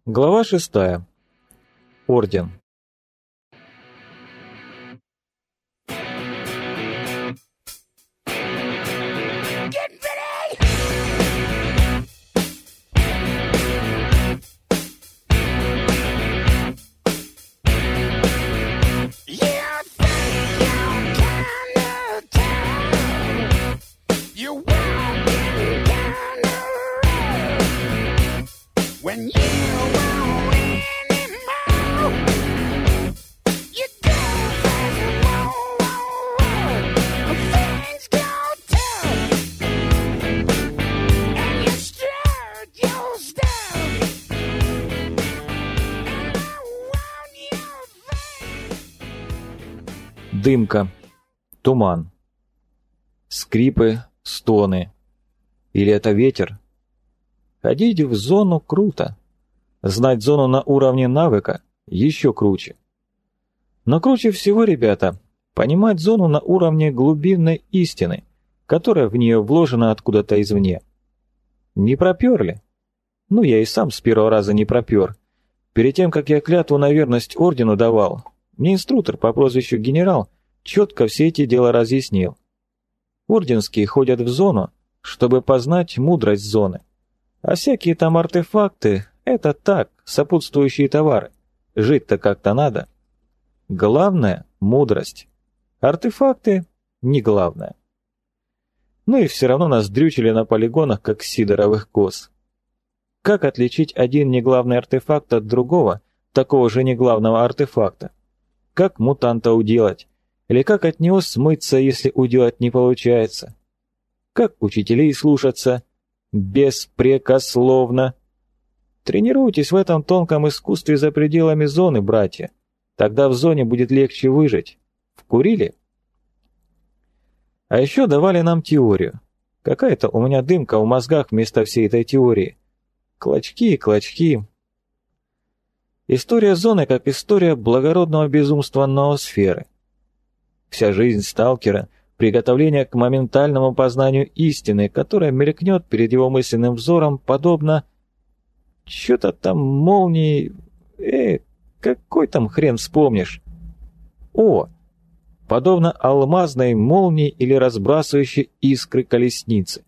Глава 6. Орден. Дымка, туман, скрипы, стоны. Или это ветер? Ходить в зону круто. Знать зону на уровне навыка еще круче. Но круче всего, ребята, понимать зону на уровне глубинной истины, которая в нее вложена откуда-то извне. Не проперли? Ну, я и сам с первого раза не пропер. Перед тем, как я клятву на верность ордену давал, мне инструктор по прозвищу генерал четко все эти дела разъяснил. Орденские ходят в зону, чтобы познать мудрость зоны. А всякие там артефакты — это так, сопутствующие товары. Жить-то как-то надо. Главное — мудрость. Артефакты — не главное. Ну и все равно нас дрючили на полигонах, как сидоровых коз. Как отличить один неглавный артефакт от другого, такого же неглавного артефакта? Как мутанта уделать? Или как от него смыться, если уделать не получается? Как учителей слушаться? Беспрекословно. Тренируйтесь в этом тонком искусстве за пределами зоны, братья. Тогда в зоне будет легче выжить. Вкурили? А еще давали нам теорию. Какая-то у меня дымка в мозгах вместо всей этой теории. Клочки и клочки. История зоны как история благородного безумства ноосферы. Вся жизнь сталкера — приготовление к моментальному познанию истины, которая мелькнет перед его мысленным взором, подобно... Чё-то там молнии... какой там хрен вспомнишь? О! Подобно алмазной молнии или разбрасывающей искры колесницы.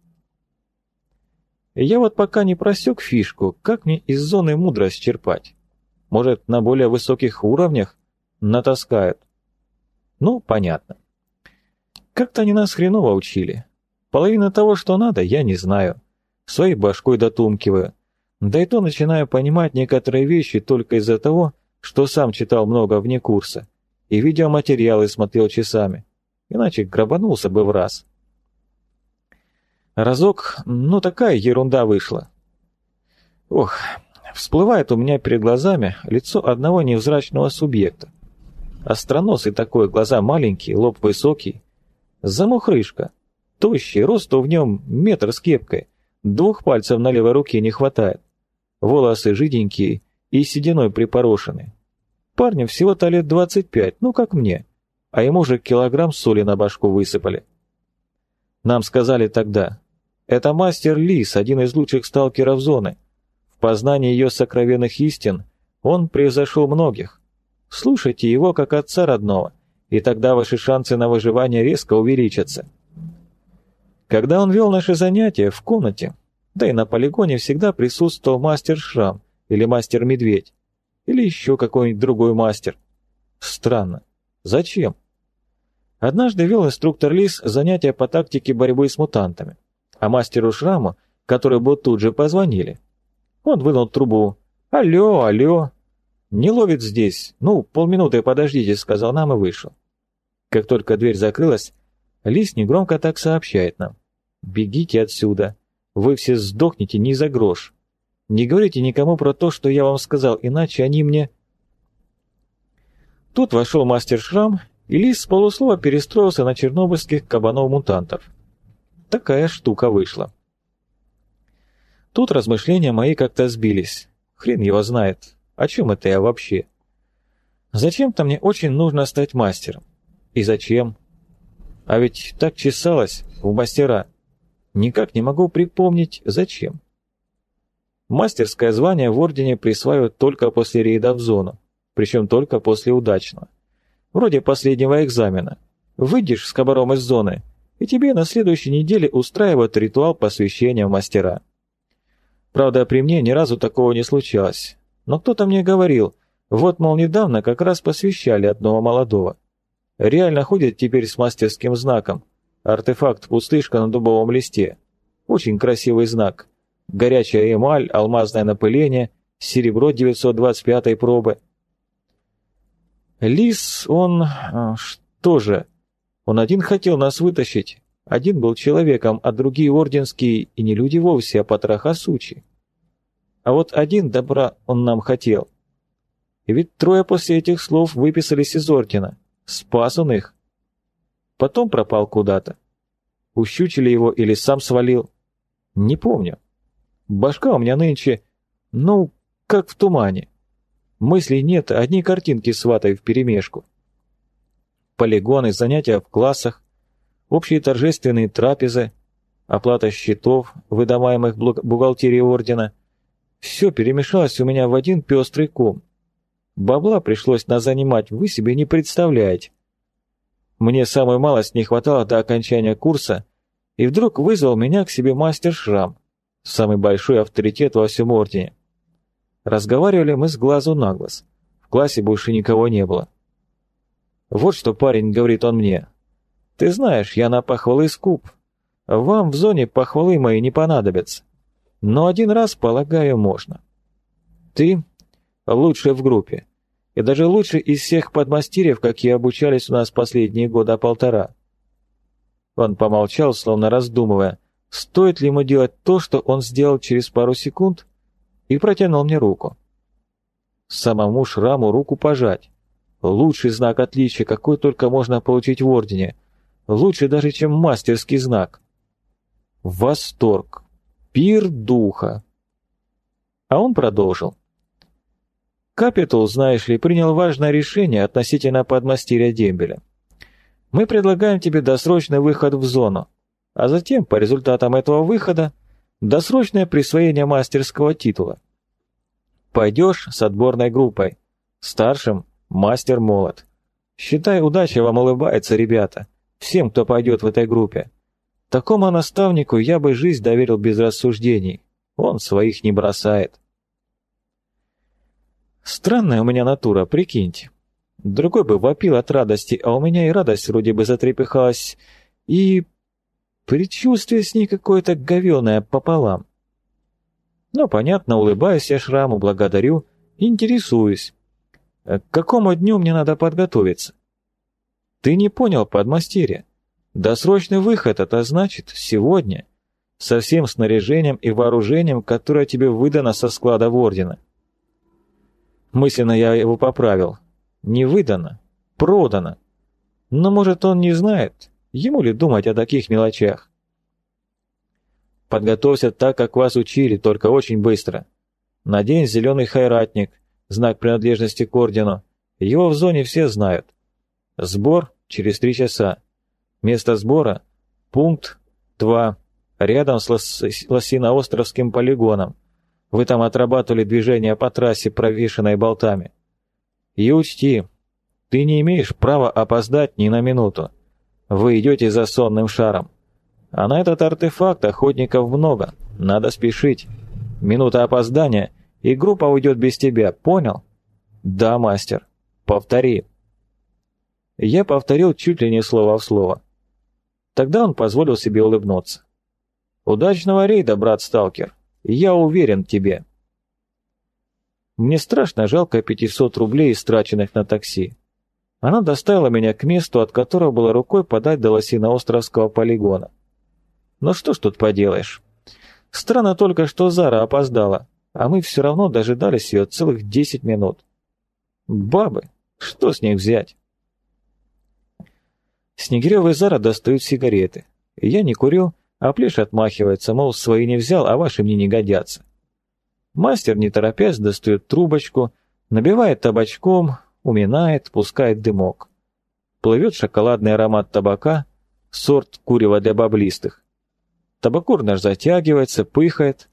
Я вот пока не просек фишку, как мне из зоны мудрость черпать. Может, на более высоких уровнях натаскают? Ну, понятно. Как-то они нас хреново учили. Половина того, что надо, я не знаю. Своей башкой дотумкиваю. Да и то начинаю понимать некоторые вещи только из-за того, что сам читал много вне курса и видеоматериалы смотрел часами. Иначе грабанулся бы в раз. Разок, ну такая ерунда вышла. Ох, всплывает у меня перед глазами лицо одного невзрачного субъекта. Остроносый такой, глаза маленькие, лоб высокий. Замухрышка. Тощий, росту в нем метр с кепкой. 2 пальцев на левой руке не хватает. Волосы жиденькие и сединой припорошены. Парню всего-то лет 25, ну как мне. А ему же килограмм соли на башку высыпали. Нам сказали тогда: это мастер Лис, один из лучших сталкеров зоны. В познании ее сокровенных истин он превзошел многих. Слушайте его как отца родного, и тогда ваши шансы на выживание резко увеличатся. Когда он вел наши занятия в комнате, да и на полигоне всегда присутствовал мастер Шрам или мастер Медведь, или еще какой-нибудь другой мастер. Странно. Зачем? Однажды вел инструктор Лис занятия по тактике борьбы с мутантами, а мастеру Шраму, который был тут же, позвонили. Он вынул трубу. «Алло, алло!» «Не ловит здесь. Ну, полминуты подождите», — сказал нам и вышел. Как только дверь закрылась, Лис негромко так сообщает нам: «Бегите отсюда. Вы все сдохнете ни за грош. Не говорите никому про то, что я вам сказал, иначе они мне...» Тут вошел мастер Шрам, и Лис с полуслова перестроился на чернобыльских кабанов-мутантов. Такая штука вышла. Тут размышления мои как-то сбились. Хрен его знает. О чем это я вообще? Зачем-то мне очень нужно стать мастером. И зачем? А ведь так чесалось в мастера. Никак не могу припомнить, зачем. Мастерское звание в Ордене присваивают только после рейда в зону, причем только после удачного. Вроде последнего экзамена. Выйдешь с кобаром из зоны, и тебе на следующей неделе устраивают ритуал посвящения в мастера. Правда, при мне ни разу такого не случалось. Но кто-то мне говорил, вот, мол, недавно как раз посвящали одного молодого. Реально ходит теперь с мастерским знаком. Артефакт пустышка на дубовом листе. Очень красивый знак. Горячая эмаль, алмазное напыление, серебро 925 пробы. Лис, он... что же? Он один хотел нас вытащить. Один был человеком, а другие орденские, и не люди вовсе, а потроха сучи. А вот один добра он нам хотел. И ведь трое после этих слов выписались из ордена. Спас он их. Потом пропал куда-то. Ущучили его или сам свалил. Не помню. Башка у меня нынче, ну, как в тумане. Мыслей нет, одни картинки сватай вперемешку. Полигоны, занятия в классах, общие торжественные трапезы, оплата счетов, выдаваемых бухгалтерии ордена. Все перемешалось у меня в один пестрый ком. Бабла пришлось назанимать, вы себе не представляете. Мне самую малость не хватало до окончания курса, и вдруг вызвал меня к себе мастер Шрам, самый большой авторитет во всем ордене. Разговаривали мы с глазу на глаз. В классе больше никого не было. «Вот что, парень, — говорит он мне, — ты знаешь, я на похвалы скуп. Вам в зоне похвалы мои не понадобятся. Но один раз, полагаю, можно. Ты лучший в группе, и даже лучший из всех подмастерьев, какие обучались у нас последние года полтора». Он помолчал, словно раздумывая, стоит ли ему делать то, что он сделал через пару секунд, и протянул мне руку. Самому Шраму руку пожать. Лучший знак отличия, какой только можно получить в Ордене. Лучше даже, чем мастерский знак. Восторг. Пир духа. А он продолжил. Капитул, знаешь ли, принял важное решение относительно подмастерья Дембеля. Мы предлагаем тебе досрочный выход в зону, а затем, по результатам этого выхода, досрочное присвоение мастерского титула. Пойдешь с отборной группой. Старшим – мастер-молот. Считай, удача вам улыбается, ребята. Всем, кто пойдет в этой группе. Такому наставнику я бы жизнь доверил без рассуждений. Он своих не бросает. Странная у меня натура, прикиньте. Другой бы вопил от радости, а у меня и радость вроде бы затрепыхалась, и предчувствие с ней какое-то говёное пополам. Но, понятно, улыбаюсь я Шраму, благодарю, интересуюсь. К какому дню мне надо подготовиться? Ты не понял, подмастерье. Досрочный выход — это значит сегодня, со всем снаряжением и вооружением, которое тебе выдано со складов Ордена. Мысленно я его поправил. Не выдано, продано. Но, может, он не знает, ему ли думать о таких мелочах. Подготовься так, как вас учили, только очень быстро. Надень зеленый хайратник, знак принадлежности к ордену. Его в зоне все знают. Сбор через 3 часа. Место сбора – пункт 2, рядом с Лосиноостровским полигоном. Вы там отрабатывали движение по трассе, провешенной болтами. И учти, ты не имеешь права опоздать ни на минуту. Вы идете за сонным шаром. А на этот артефакт охотников много, надо спешить. Минута опоздания, и группа уйдет без тебя, понял? Да, мастер. Повтори. Я повторил чуть ли не слово в слово. Тогда он позволил себе улыбнуться. Удачного рейда, брат-сталкер. Я уверен в тебе. Мне страшно жалко 500 рублей, истраченных на такси. Она доставила меня к месту, от которого было рукой подать до Лосиноостровского полигона. Но что ж тут поделаешь. Странно только, что Зара опоздала, а мы все равно дожидались ее целых 10 минут. Бабы, что с них взять? Снегирёв и Зара достают сигареты. Я не курю, а Плеш отмахивается, мол, свои не взял, а ваши мне не годятся. Мастер, не торопясь, достает трубочку, набивает табачком, уминает, пускает дымок. Плывет шоколадный аромат табака, сорт курева для баблистых. Табакур наш затягивается, пыхает.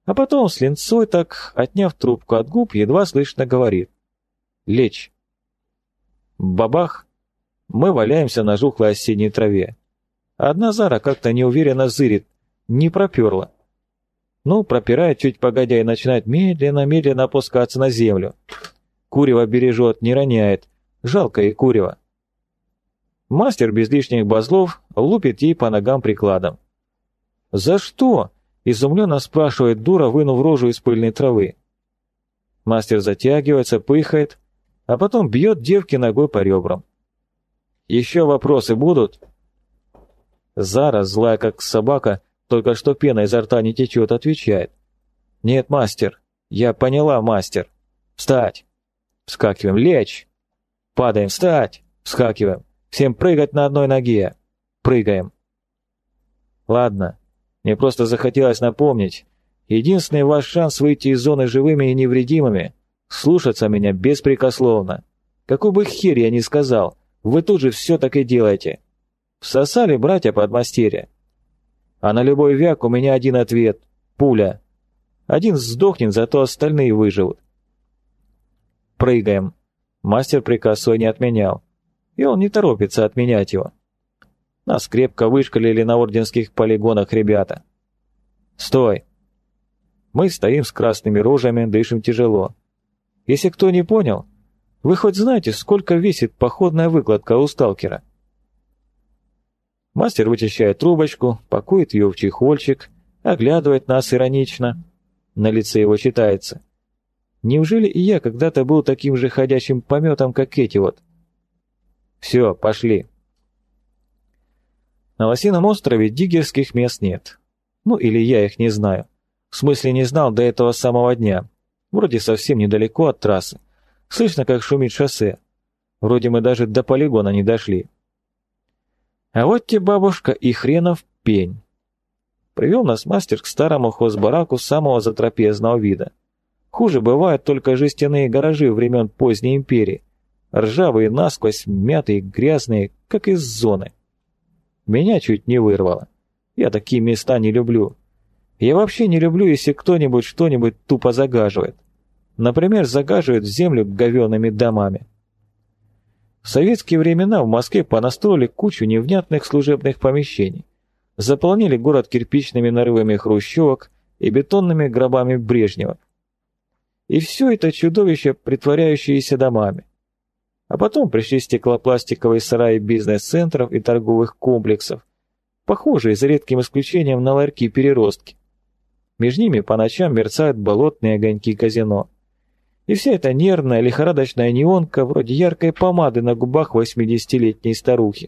А потом с линцой так, отняв трубку от губ, едва слышно говорит: «Лечь». Бабах! Мы валяемся на жухлой осенней траве. Одна Зара как-то неуверенно зырит, не проперла. Ну, пропирает чуть погодя и начинает медленно-медленно опускаться на землю. Курево бережет, не роняет. Жалко и курево. Мастер без лишних базлов лупит ей по ногам прикладом. «За что?» — изумленно спрашивает дура, вынув рожу из пыльной травы. Мастер затягивается, пыхает, а потом бьет девке ногой по ребрам. «Еще вопросы будут?» Зара, злая как собака, только что пена изо рта не течет, отвечает: «Нет, мастер, я поняла, мастер. Встать!» Вскакиваем. «Лечь!» Падаем. «Встать!» Вскакиваем. «Всем прыгать на одной ноге!» Прыгаем. Ладно, мне просто захотелось напомнить. Единственный ваш шанс выйти из зоны живыми и невредимыми — слушаться меня беспрекословно. Какой бы хер я ни сказал, вы тут же все так и делаете. Всосали, братья подмастерья. А на любой вяк у меня один ответ — пуля. Один сдохнет, зато остальные выживут. Прыгаем. Мастер приказ свой не отменял, и он не торопится отменять его. Нас крепко вышкалили на орденских полигонах ребята. Стой. Мы стоим с красными рожами, дышим тяжело. Если кто не понял, вы хоть знаете, сколько весит походная выкладка у сталкера? Мастер вычищает трубочку, пакует ее в чехольчик, оглядывает нас иронично. На лице его читается: неужели и я когда-то был таким же ходячим пометом, как эти вот? Все, пошли. На Лосином острове диггерских мест нет. Ну или я их не знаю. В смысле не знал до этого самого дня. Вроде совсем недалеко от трассы. Слышно, как шумит шоссе. Вроде мы даже до полигона не дошли. А вот тебе, бабушка, и хренов пень. Привел нас мастер к старому хозбараку самого затрапезного вида. Хуже бывают только жестяные гаражи времен поздней империи. Ржавые насквозь, мятые, грязные, как из зоны. Меня чуть не вырвало. Я такие места не люблю. Я вообще не люблю, если кто-нибудь что-нибудь тупо загаживает. Например, загаживает землю говёными домами. В советские времена в Москве понастроили кучу невнятных служебных помещений. Заполнили город кирпичными нарывами хрущевок и бетонными гробами Брежнева. И все это чудовище, притворяющееся домами. А потом пришли стеклопластиковые сараи бизнес-центров и торговых комплексов, похожие, за редким исключением, на ларьки-переростки. Между ними по ночам мерцают болотные огоньки казино. И вся эта нервная, лихорадочная неонка вроде яркой помады на губах 80-летней старухи.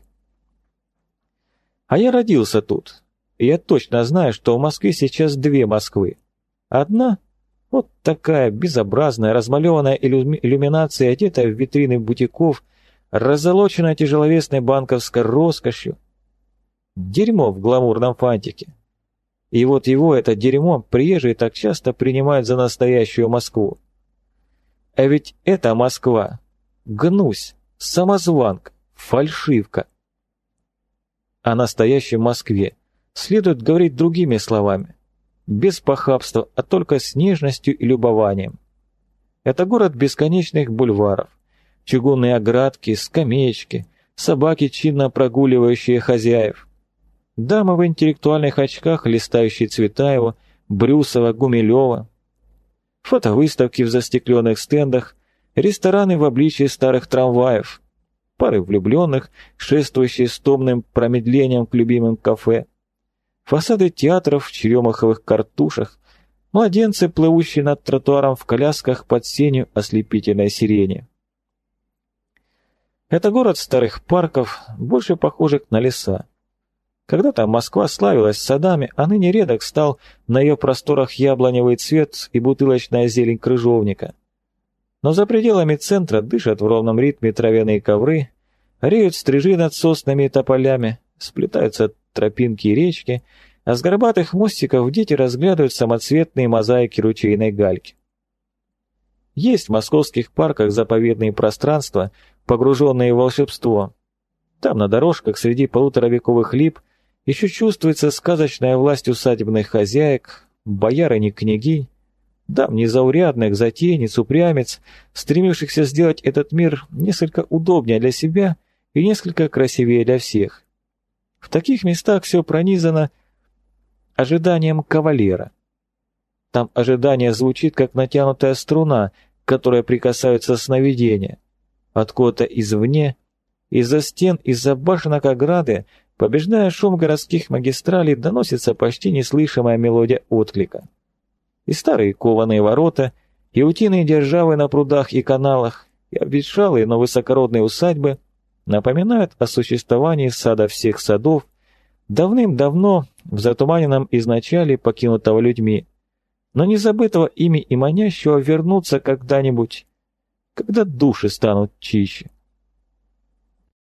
А я родился тут, и я точно знаю, что в Москве сейчас две Москвы. Одна — вот такая безобразная, размалеванная иллюминация, одетая в витрины бутиков, раззолоченная тяжеловесной банковской роскошью. Дерьмо в гламурном фантике. И вот его, это дерьмо, приезжие так часто принимают за настоящую Москву. А ведь это Москва — гнусь, самозванка, фальшивка. О настоящей Москве следует говорить другими словами. Без похабства, а только с нежностью и любованием. Это город бесконечных бульваров, чугунные оградки, скамеечки, собаки, чинно прогуливающие хозяев, дамы в интеллектуальных очках, листающие Цветаева, Брюсова, Гумилева, фотовыставки в застекленных стендах, рестораны в обличии старых трамваев, пары влюбленных, шествующие с томным промедлением к любимым кафе, фасады театров в черемаховых картушах, младенцы, плывущие над тротуаром в колясках под сенью ослепительной сирени. Это город старых парков, больше похожих на леса. Когда-то Москва славилась садами, а ныне редок стал на ее просторах яблоневый цвет и бутылочная зелень крыжовника. Но за пределами центра дышат в ровном ритме травяные ковры, реют стрижи над соснами и тополями, сплетаются тропинки и речки, а с горбатых мостиков дети разглядывают самоцветные мозаики ручейной гальки. Есть в московских парках заповедные пространства, погруженные в волшебство. Там на дорожках среди полуторавековых лип еще чувствуется сказочная власть усадебных хозяек, боярыни княгинь, дам незаурядных, затейниц, упрямец, стремившихся сделать этот мир несколько удобнее для себя и несколько красивее для всех. В таких местах все пронизано ожиданием кавалера. Там ожидание звучит, как натянутая струна, к которой прикасаются сновидения. Откуда-то извне, из-за стен, из-за башенок ограды, побеждая шум городских магистралей, доносится почти неслышимая мелодия отклика. И старые кованые ворота, и утиные державы на прудах и каналах, и обветшалые, но высокородные усадьбы напоминают о существовании сада всех садов, давным-давно в затуманенном изначале покинутого людьми, но не забытого ими и манящего вернуться когда-нибудь, когда души станут чище.